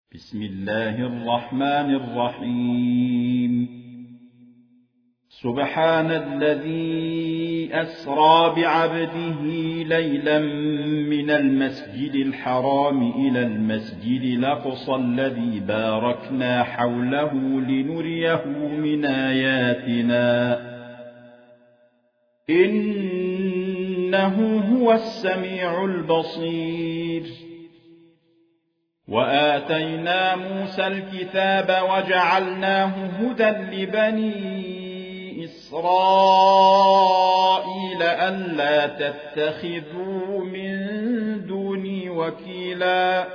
بسم الله الرحمن الرحيم سبحان الذي أسرى بعبده ليلا من المسجد الحرام إلى المسجد الأقصى الذي باركنا حوله لنريه من آياتنا إنه هو السميع البصير. وآتينا موسى الكتاب وجعلناه هدى لبني إسرائيل ألا تتخذوا من دوني وكيلا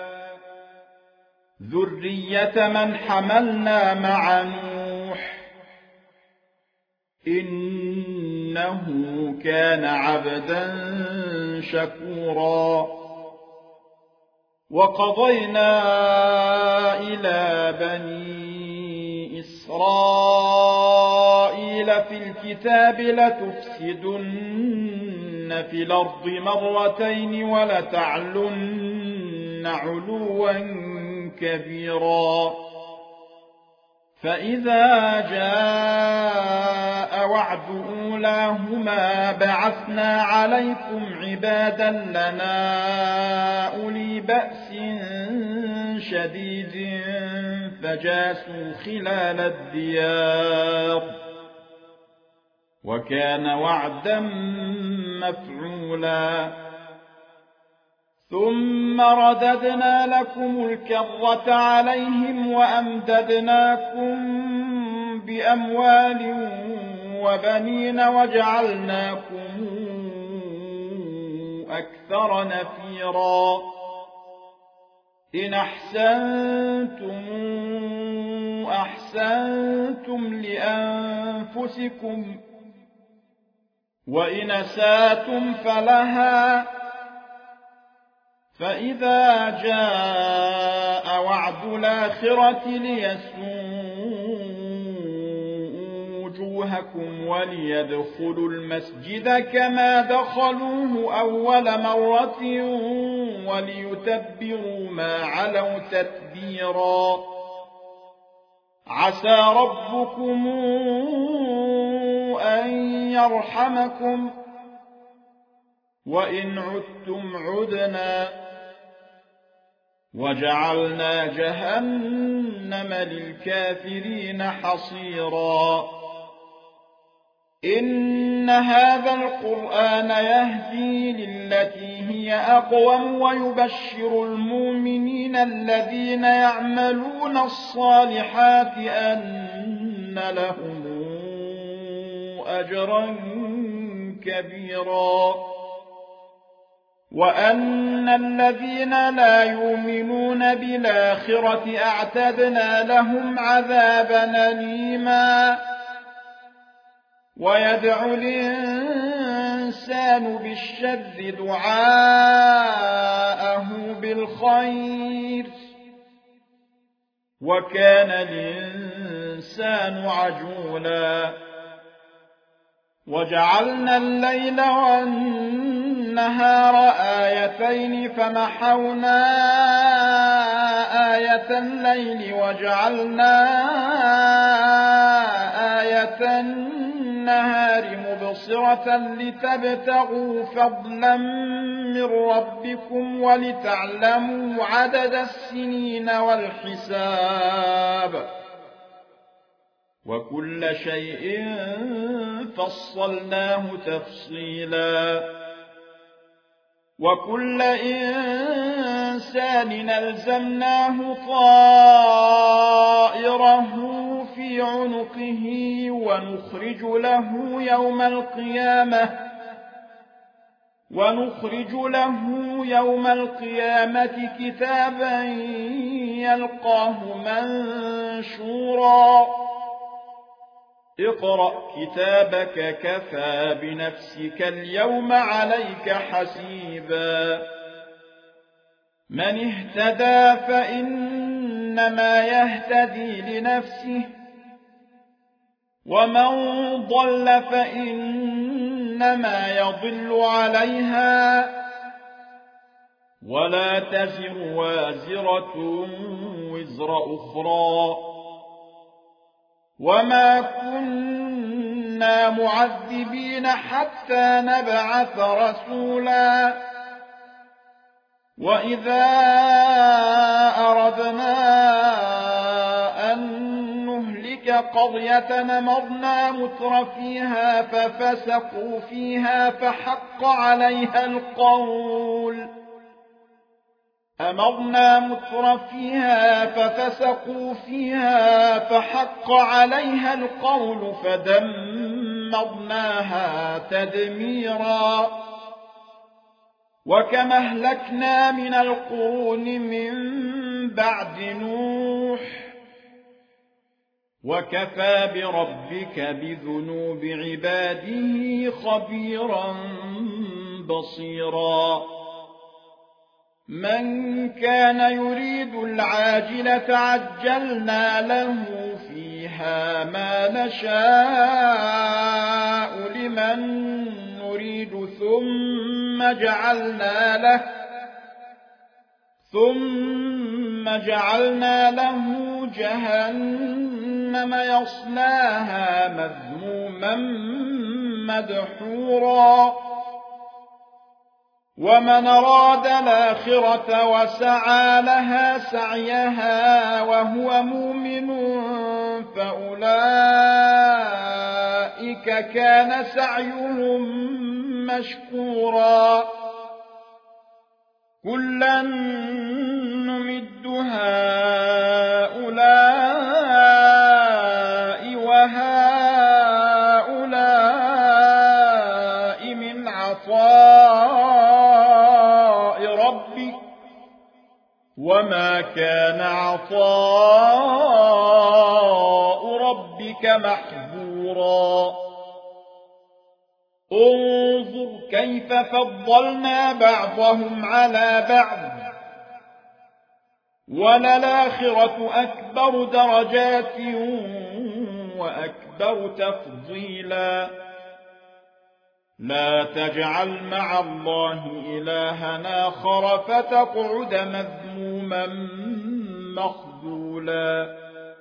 ذرية من حملنا مع نوح إنه كان عبدا شكورا. وقضينا إلى بني إسرائيل في الكتاب لتفسدن في الأرض مرتين ولتعلن علوا كبيرا. فإذا جاء وعد أولاهما بعثنا عليكم عبادا لنا أولي بأس شديد فجاسوا خلال الديار وكان وعدا مفعولا. ثم رددنا لكم الكرة عليهم وأمددناكم بأموال وبنين وجعلناكم أكثر نفيرا. إن أحسنتم أحسنتم لأنفسكم وإن أسأتم فلها. فإذا جاء وعد الآخرة ليسوءوا وجوهكم وليدخلوا المسجد كما دخلوه أول مرة وليتبروا ما علوا تتبيرا. عسى ربكم أن يرحمكم وإن عدتم عدنا وجعلنا جهنم للكافرين حصيرا. إن هذا القرآن يهدي للتي هي أقوم ويبشر المؤمنين الذين يعملون الصالحات أن لهم أجرا كبيرا وأن الذين لا يؤمنون بالآخرة أعتدنا لهم عذابا أليما. ويدعو الإنسان بالشر دعاءه بالخير وكان الإنسان عجولا. وجعلنا الليل والنهار آيتين فمحونا آية الليل وجعلنا آية النهار مبصرة لتبتغوا فضلا من ربكم ولتعلموا عدد السنين والحساب وكل شيء فصلناه تفصيلا. وكل إنسان ألزمناه طائره في عنقه ونخرج له يوم القيامة كتابا يلقاه منشورا. اقرأ كتابك كفى بنفسك اليوم عليك حسيبا. من اهتدى فإنما يهتدي لنفسه ومن ضل فإنما يضل عليها ولا تزر وازرة وزر أخرى وما كنا معذبين حتى نبعث رسولا وإذا أردنا أن نهلك قرية أمرنا مترفيها ففسقوا فيها فحق عليها القول فدمرناها تدميرا وكما أهلكنا من القرون من بعد نوح وكفى بربك بذنوب عباده خبيرا بصيرا من كان يريد العاجلة عجلنا له فيها ما نشاء لمن نريد ثم جعلنا له جهنم يصلاها مذموما مدحورا ومن أراد الآخرة وسعى لها سعيها وهو مؤمن فأولئك كان سعيهم مشكورا كلا نمد هؤلاء وهؤلاء من عطاء ربك وما كان عطاء ربك محظورا انظر كيف فضلنا بعضهم على بعض وللآخرة أكبر درجات وأكبر تفضيلا لا تجعل مع الله إلها آخر فتقعد مذموما مخذولا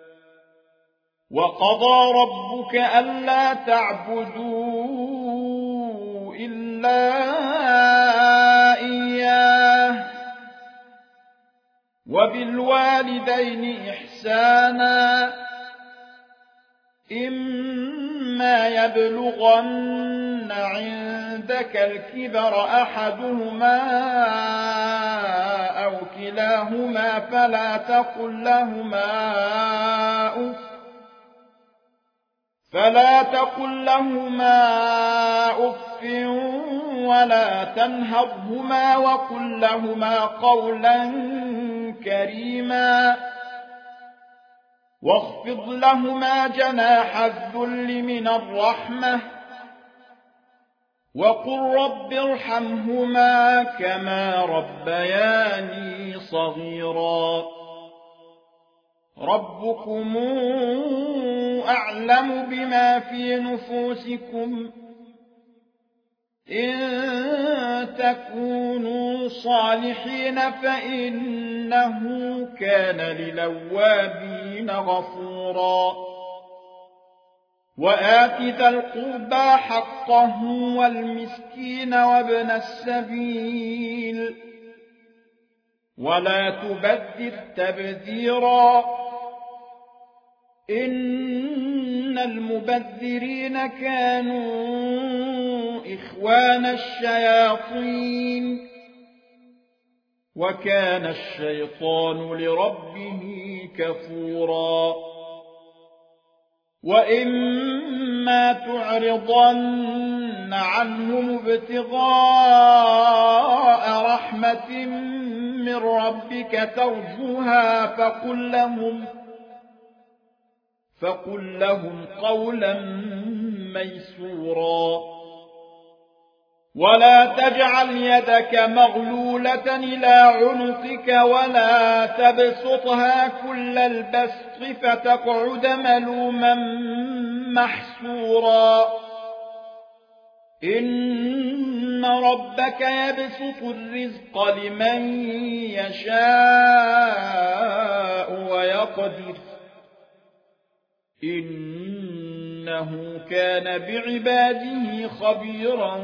وقضى ربك ألا تعبدوا إلا إياه وبالوالدين إحسانا إما يبلغن عندك الكبر أحدهما أو كلاهما فلا تقل لهما أف ولا تنهرهما وقل لهما قولا كريما واخفض لهما جناح الذل من الرحمة وقل رب ارحمهما كما ربياني صغيرا ربكم أعلم بما في نفوسكم إن تكونوا صالحين فإنه كان للأوابين غفورا وآت ذا القربى حقه والمسكين وابن السبيل ولا تبذر تبذيرا إن المبذرين كانوا إخوان الشياطين وكان الشيطان لربه كفورا وإما تعرضن عنهم ابتغاء رحمة من ربك ترجوها فقل لهم قولا ميسورا ولا تجعل يدك مغلولة إلى عنقك ولا تبسطها كل البسط فتقعد ملوما محسورا إن ربك يبسط الرزق لمن يشاء ويقدر إنه كان بعباده خبيرا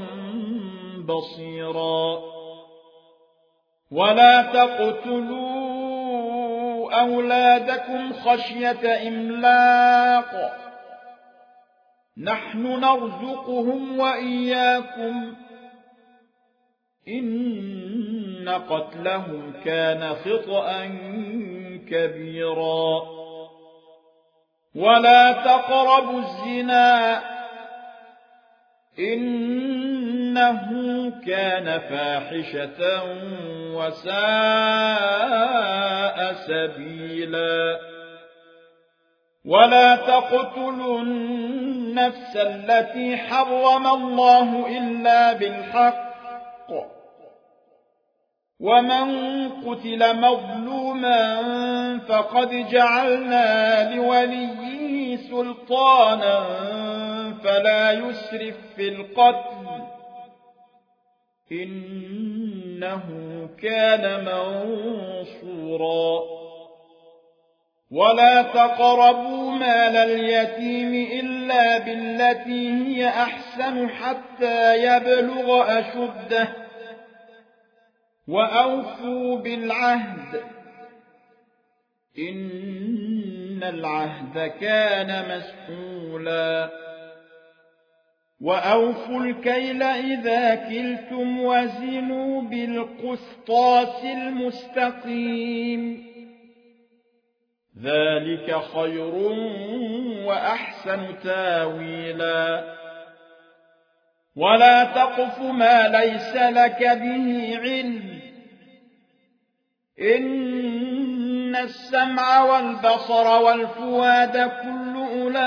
بصيرا ولا تقتلوا أولادكم خشية إملاق نحن نرزقهم وإياكم إن قتلهم كان خطأ كبيرا ولا تقربوا الزنا إنه كان فاحشة وساء سبيلا ولا تقتلوا النفس التي حرم الله إلا بالحق ومن قتل مظلوما فقد جعلنا لوليه سلطانا فلا يسرف في القتل إنه كان منصورا ولا تقربوا مال اليتيم إلا بالتي هي أحسن حتى يبلغ أشده وأوفوا بالعهد إن العهد كان مسؤولا وأوفوا الكيل إذا كلتم وزنوا بالقسطاس المستقيم ذلك خير وأحسن تاويلا ولا تقف ما ليس لك به علم إن السمع والبصر والفؤاد كل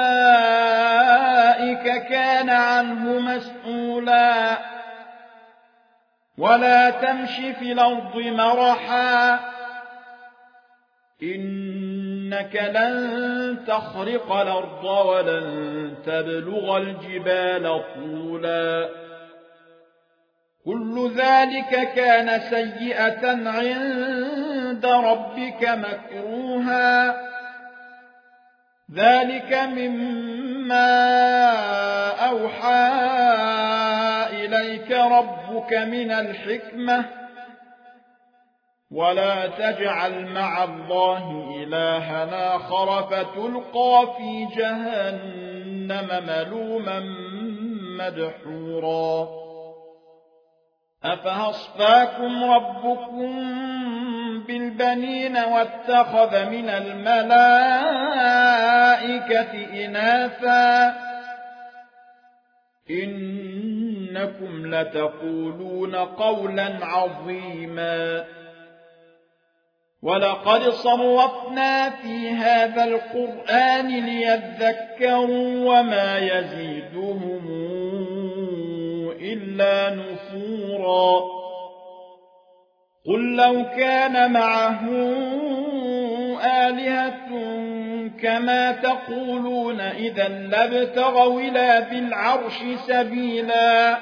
أولئك كان عنه مسؤولا ولا تمش في الأرض مرحا إنك لن تخرق الأرض ولن تبلغ الجبال طولا كل ذلك كان سيئة عند ربك مكروها ذلك مما أوحى إليك ربك من الحكمة ولا تجعل مع الله إلها آخر فتلقى في جهنم ملوما مدحورا أفأصفاكم ربكم بالبنين واتخذ من الملائكة إناثا إنكم لتقولون قولا عظيما ولقد صرفنا في هذا القرآن ليذكروا وما يزيدهم إلا نفورا قل لو كان معه آلهة كما تقولون إذا لابتغوا إلى ذي العرش سبيلا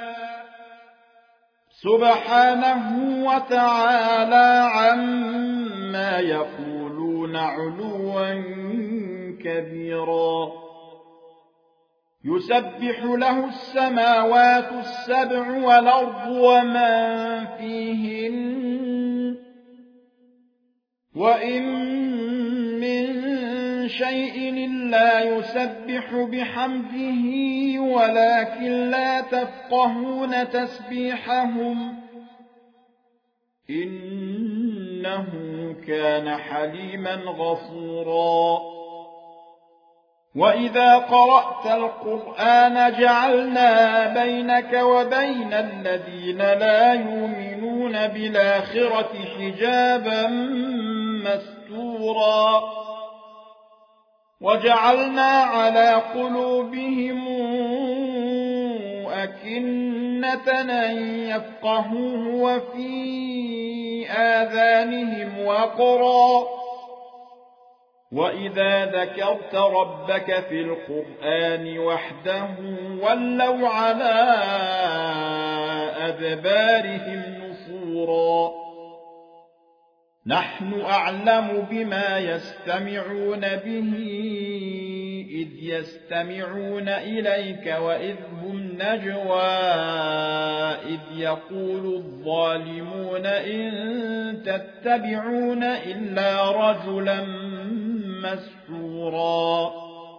سبحانه وتعالى عما يقولون علوا كبيرا يسبح له السماوات السبع والأرض ومن فيهن وإن من شيء إلا يسبح بحمده ولكن لا تفقهون تسبيحهم إنه كان حليما غفورا وإذا قرأت القرآن جعلنا بينك وبين الذين لا يؤمنون بالآخرة حجابا مستورا وجعلنا على قلوبهم أكنة أن يفقهوه وفي آذانهم وقرا وإذا ذكرت ربك في القرآن وحده ولوا على أدبارهم نفورا نحن أعلم بما يستمعون به إذ يستمعون إليك وإذ هم نجوى إذ يقول الظالمون إن تتبعون إلا رجلا مسحورا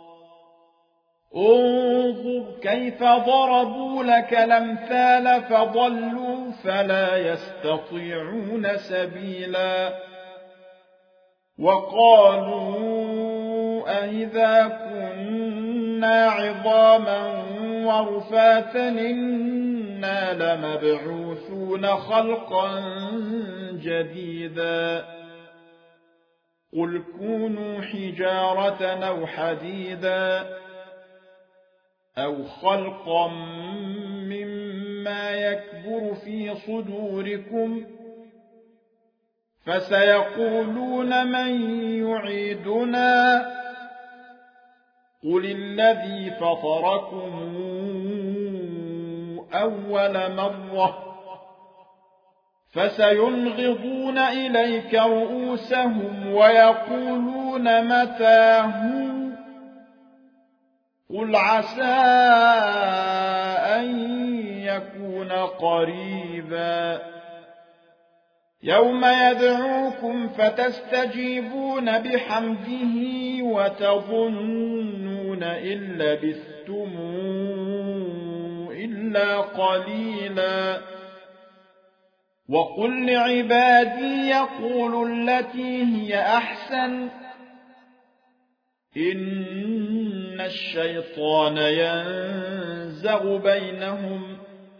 انظر كيف ضربوا لك الأمثال فضلوا فلا يستطيعون سبيلا وقالوا أئذا كنا عظاما ورفاتا إنا لمبعوثون خلقا جديدا قل كونوا حجارة أو حديدا أو خلقا مما يكبر في صدوركم فسيقولون من يعيدنا قل الذي فطركم أول مرة فسينغضون إليك رؤوسهم ويقولون متى هو قل عسى أن يكون قريبا يوم يدعوكم فتستجيبون بحمده وتظنون إن لبثتم إلا قليلا وقل لعبادي يقولوا التي هي أحسن إن الشيطان ينزغ بينهم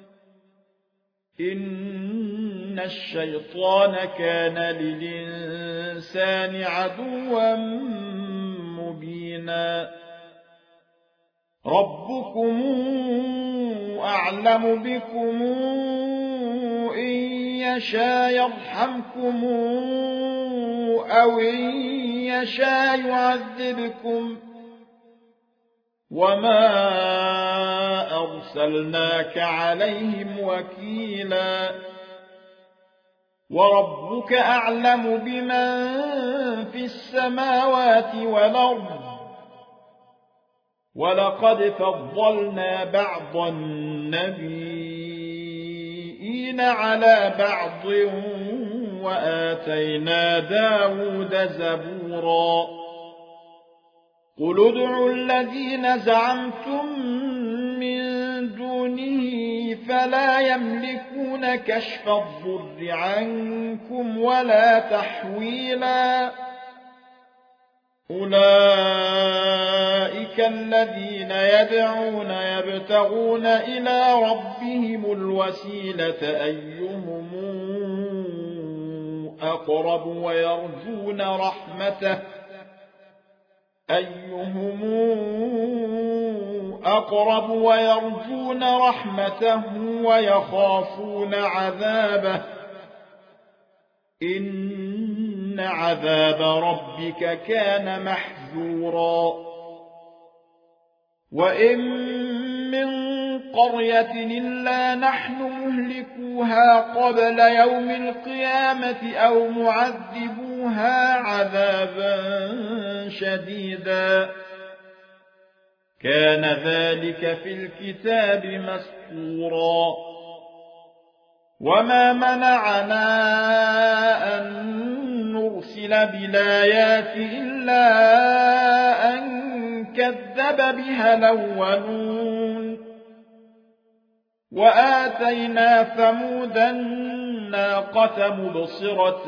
إن الشيطان كان للإنسان عدوا مبينا ربكم أعلم بكم إن يشاء يرحمكم أو إن يشاء يعذبكم وما أرسلناك عليهم وكيلا وربك أعلم بمن في السماوات والأرض ولقد فضلنا بعض النبيين على بعض وآتينا داود زبورا قل ادعوا الذين زعمتم من دونه فلا يملكون كشف الضر عنكم ولا تحويلا أولئك الذين يدعون يبتغون إلى ربهم الوسيلة أيهم أقرب ويرجون رحمته ويخافون عذابه إن عذاب ربك كان محذورا وإن من قرية إلا نحن مهلكوها قبل يوم القيامة أو معذبوها عذابا شديدا كان ذلك في الكتاب مسطورا وما منعنا أن نرسل بالآيات إلا أن كذب بها الأولون وآتينا ثمود الناقة مبصرة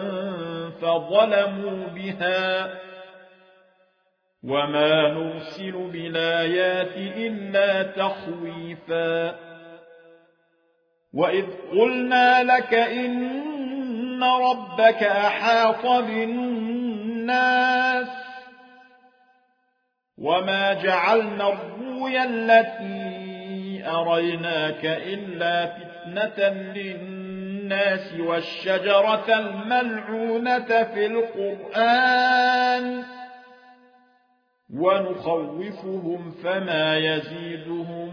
فظلموا بها وما نرسل بالآيات إلا تخويفا وإذ قلنا لك إن ربك أحاط بالناس وما جعلنا الرؤيا التي أريناك إلا فتنة للناس والشجرة الملعونة في القرآن ونخوفهم فما يزيدهم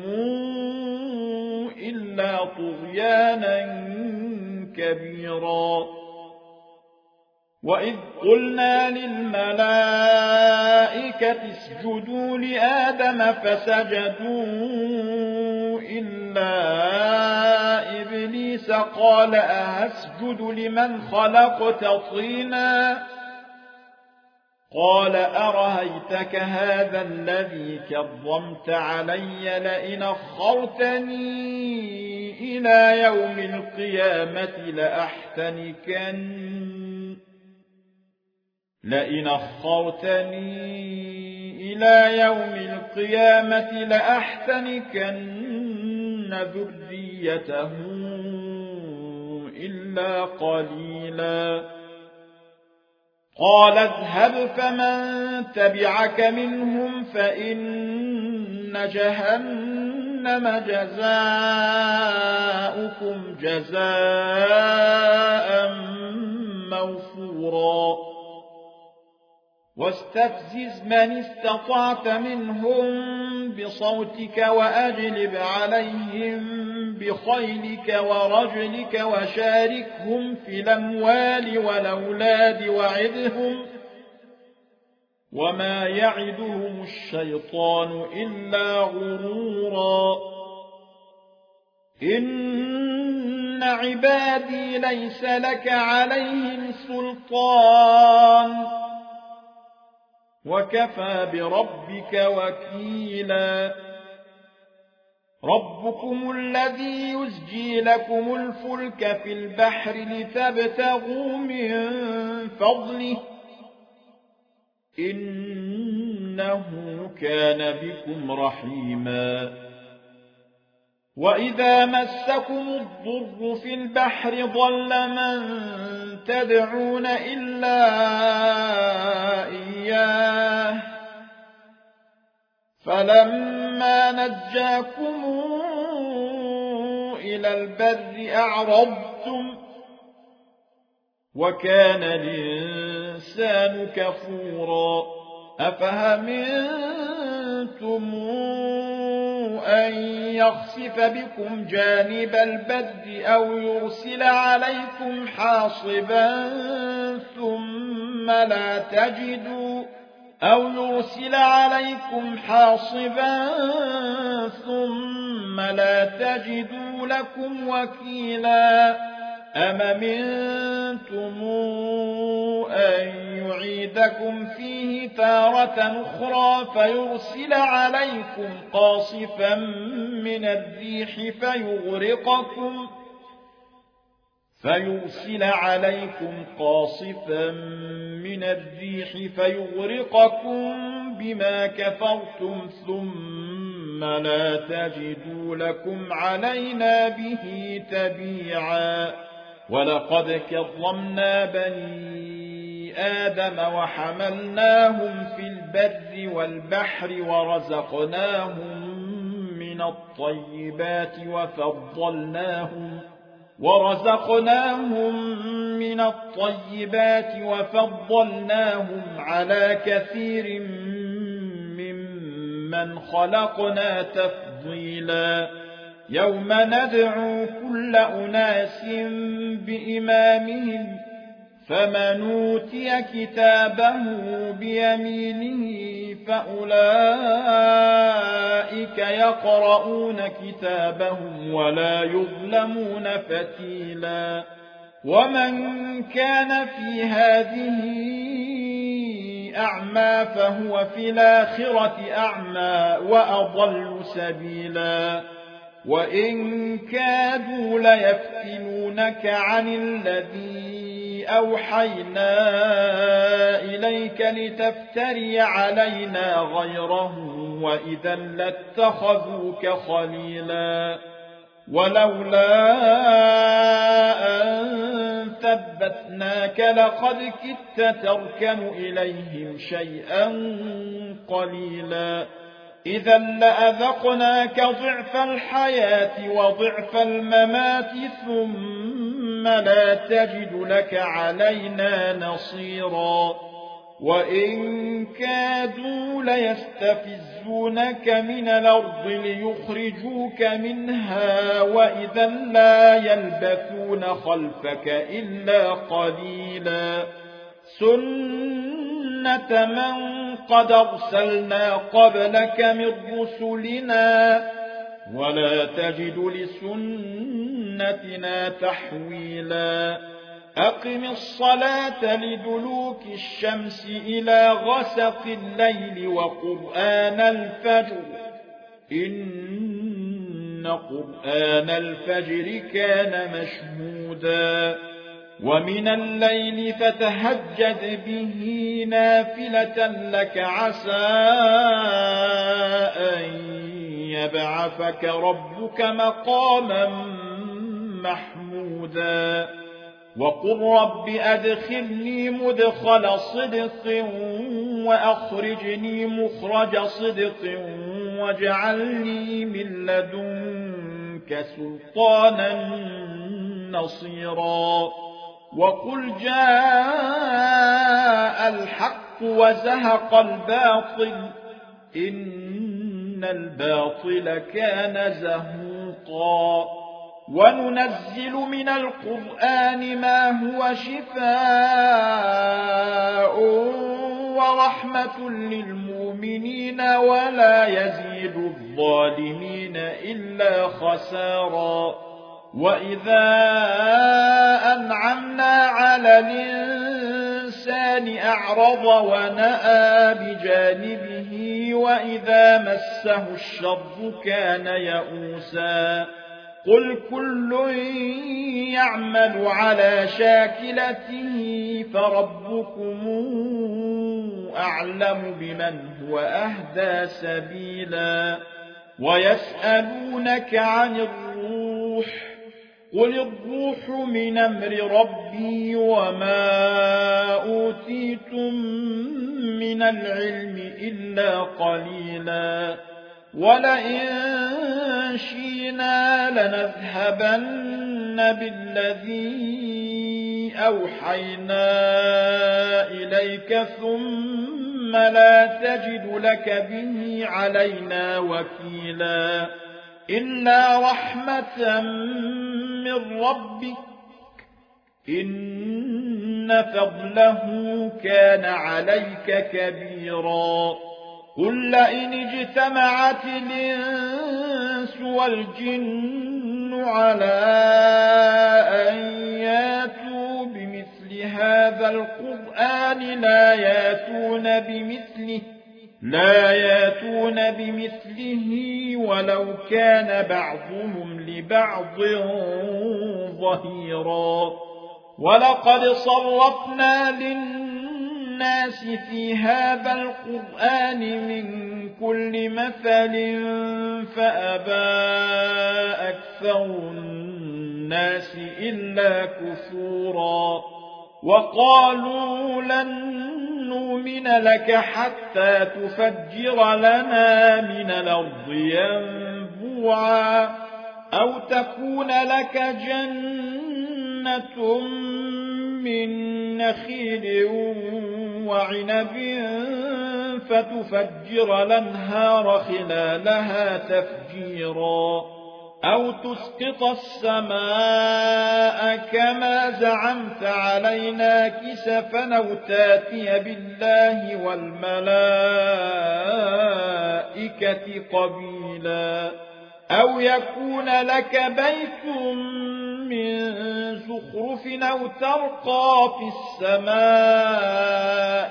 إلا طغيانا كبيرا وإذ قلنا للملائكة اسجدوا لآدم فسجدوا إلا إبليس قال أسجد لمن خلقت طينا قال أرهيتك هذا الذي كرمت علي لئن أخرتني إلى يوم القيامة لأحتنكن ذريته إلا قليلا قال اذهب فمن تبعك منهم فإن جهنم جزاؤكم جزاء موفورا واستفزز من استطعت منهم بصوتك وأجلب عليهم بخيلك ورجلك وشاركهم في الأموال والأولاد وعدهم وما يعدهم الشيطان إلا غرورا إن عبادي ليس لك عليهم سلطان وكفى بربك وكيلا ربكم الذي يزجي لكم الفلك في البحر لتبتغوا من فضله إنه كان بكم رحيما وإذا مسكم الضر في البحر ضل من تدعون إلا إياه فلما نجاكم إلى البر أعرضتم وكان الإنسان كفورا أفهمنتم أن يخسف بكم جانب البر أو يرسل عليكم حاصبا ثم لا تجدوا لكم وكيلا أم منتم أن يعيدكم فيه تارة أخرى فيرسل عليكم قاصفا من الريح فيغرقكم بما كفرتم ثم لا تجدوا لكم علينا به تبيعا ولقد كرمنا بني آدم وحملناهم في البر والبحر ورزقناهم من الطيبات وفضلناهم على كثير ممن خلقنا تفضيلا يوم ندعو كل أناس بإمامهم فمن أوتي كتابه بيمينه فأولئك يقرؤون كتابهم ولا يظلمون فتيلا ومن كان في هذه أعمى فهو في الآخرة أعمى وأضل سبيلا وإن كادوا ليفتنونك عن الذي أوحينا إليك لتفتري علينا غيره وإذا لاتخذوك خليلا ولولا أن ثبتناك لقد كدت تركن إليهم شيئا قليلا إذا لأذقناك ضعف الحياة وضعف الممات ثم لا تجد لك علينا نصيرا وإن كادوا ليستفزونك من الأرض ليخرجوك منها وإذا لا يلبثون خلفك إلا قليلا سنة من قد أرسلنا قبلك من رسلنا ولا تجد لسنتنا تحويلا أقم الصلاة لدلوك الشمس إلى غسق الليل وقرآن الفجر إن قرآن الفجر كان مشهودا ومن الليل فتهجد به نافلة لك عسى أن يبعثك ربك مقاما محمودا وقل رب أدخلني مدخل صدق وأخرجني مخرج صدق واجعلني من لدنك سلطانا نصيرا وقل جاء الحق وزهق الباطل إن الباطل كان زهوقا وننزل من القرآن ما هو شفاء ورحمة للمؤمنين ولا يزيد الظالمين إلا خسارا وإذا أنعمنا على الإنسان أعرض ونأى بجانبه وإذا مسه الشر كان يئوسا قل كل يعمل على شاكلته فربكم أعلم بمن هو أهدى سبيلا ويسألونك عن الروح قل الروح من أمر ربي وما أوتيتم من العلم إلا قليلا ولئن شئنا لنذهبن بالذي أوحينا إليك ثم لا تجد لك به علينا وكيلا إلا رحمة من ربك إن فضله كان عليك كبيرا قل لئن اجتمعت الإنس والجن على أن ياتوا بمثل هذا القرآن لا ياتون بمثله ولو كان بعضهم لبعض ظهيرا ولقد صرفنا للناس في هذا القرآن من كل مثل فأبى أكثر الناس إلا كفورا وقالوا لن نؤمن لك حتى تفجر لنا من الأرض ينبوعا أو تكون لك جنة من نخيل وعنب فتفجر الأنهار خلالها تفجيرا أو تسقط السماء كما زعمت علينا كسفا أو تاتي بالله والملائكة قبيلا أو يكون لك بيت من زخرف أو ترقى في السماء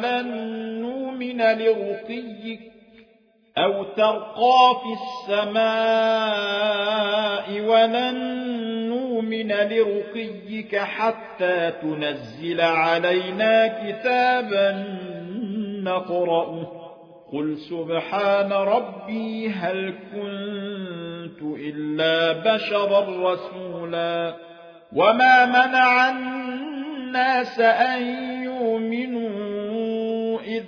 ولن نؤمن لرقيك حتى تنزل علينا كتابا نقرأه قل سبحان ربي هل كنت إلا بشرا رسولا وما منع الناس أن يؤمنوا إذ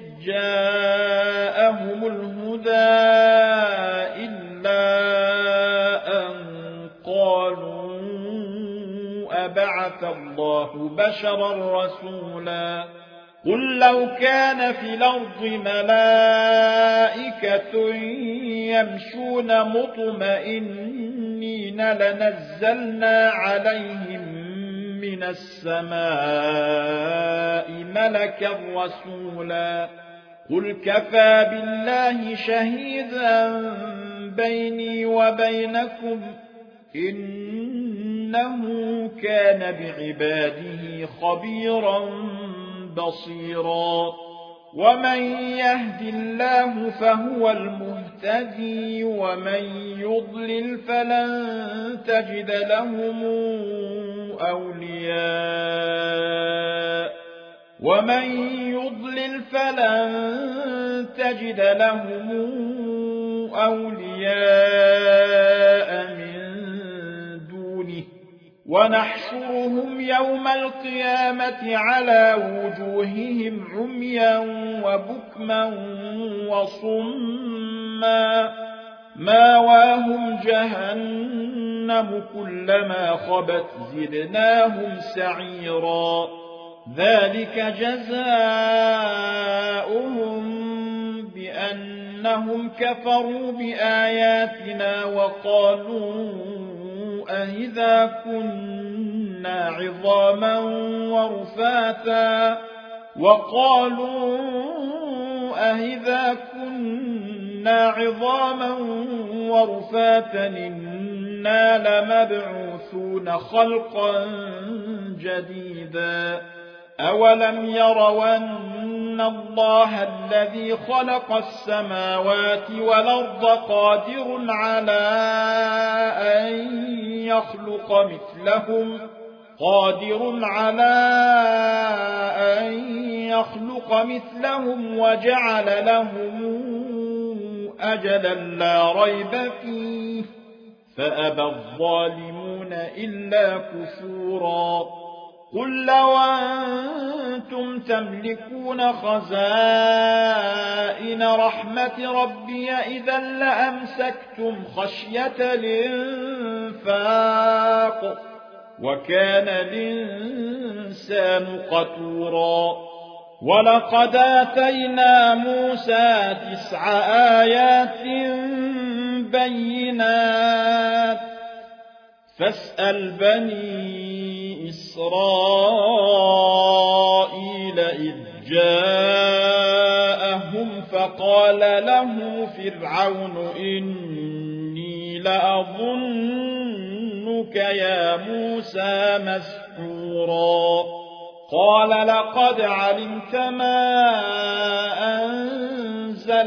جاءهم الهدى إلا أن قالوا أبعث الله بشرا رسولا قل لو كان في الأرض ملائكة يمشون مطمئنين لنزلنا عليهم من السماء ملكا رسولا قل كفى بالله شهيدا بيني وبينكم إنه كان بعباده خبيرا بصيرا ومن يهد الله فهو المهتدي ومن يضلل فلن تجد لهم أولياء من دونه ونحشرهم يوم القيامة على وجوههم عميا وبكما وصما ماواهم جهنم كلما خبت زدناهم سعيرا ذلك جزاؤهم بأنهم كفروا بآياتنا وقالوا أإذا كنا عظاما ورفاتا إنا لمبعوثون خلقا جديدا أولم يروا أن الله الذي خلق السماوات والأرض قادر على أن يخلق مثلهم وجعل لهم أجلا لا ريب فيه فأبى الظالمون إلا كفورا قل لو أنتم تملكون خزائن رحمة ربي إذا لأمسكتم خشية الإنفاق وكان الإنسان قتورا ولقد آتينا موسى 9 آيات بينات فاسأل بني إسرائيل إذ جاءهم فقال له فرعون إني لأظنك يا موسى مسحورا قال لقد علمت ما أنزل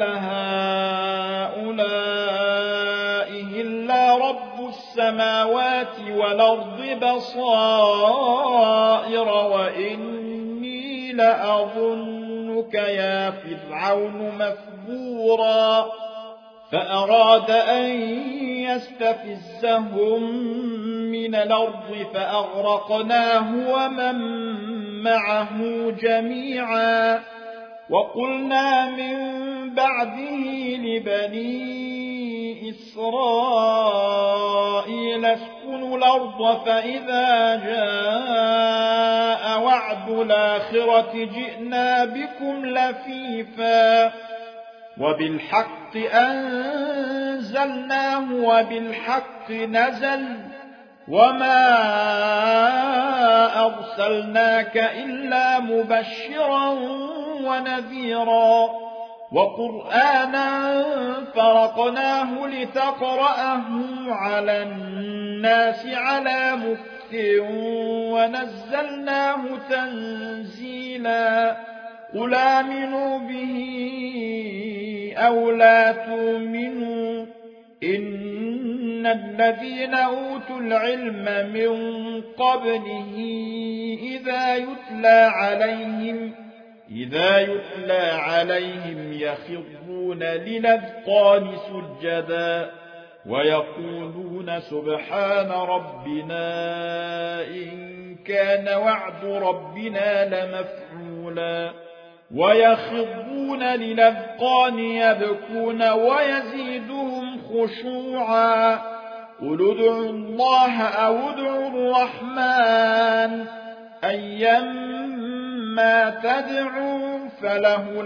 هؤلاء إلا رب السماوات والأرض بصائر وإني لأظنك يا فرعون مثبورا فأراد أن يستفزهم من الأرض فأغرقناه ومن معه جميعا وقلنا من بعده لبني إسرائيل اسكنوا الأرض فإذا جاء وعد الآخرة جئنا بكم لفيفا وبالحق أنزلناه وبالحق نزل وما أرسلناك إلا مبشرا ونذيرا وقرآنا فرقناه لتقرأه على الناس على مكث ونزلناه تنزيلا قل آمنوا به أو لا تؤمنوا إن الذين أوتوا العلم من قبله إذا يتلى عليهم يخرون للأذقان سجدا ويقولون سبحان ربنا إن كان وعد ربنا لمفعولا ويخرون للأذقان يبكون ويزيدهم خشوعا قل ادعوا الله أو ادعوا الرحمن أيما ما تدعو فله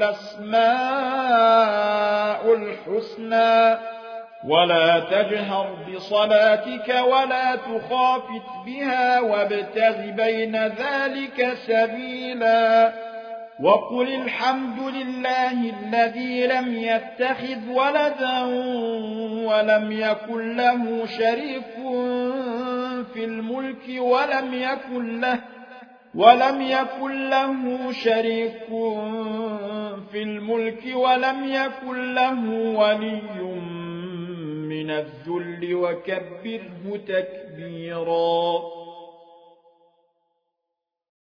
الأسماء الحسنى ولا تجهر بصلاتك ولا تخافت بها وابتغ بين ذلك سبيلا وقل الحمد لله الذي لم يتخذ ولدا ولم يكن له شريك في الملك ولم يكن له ولي من الذل وكبره تكبيرا.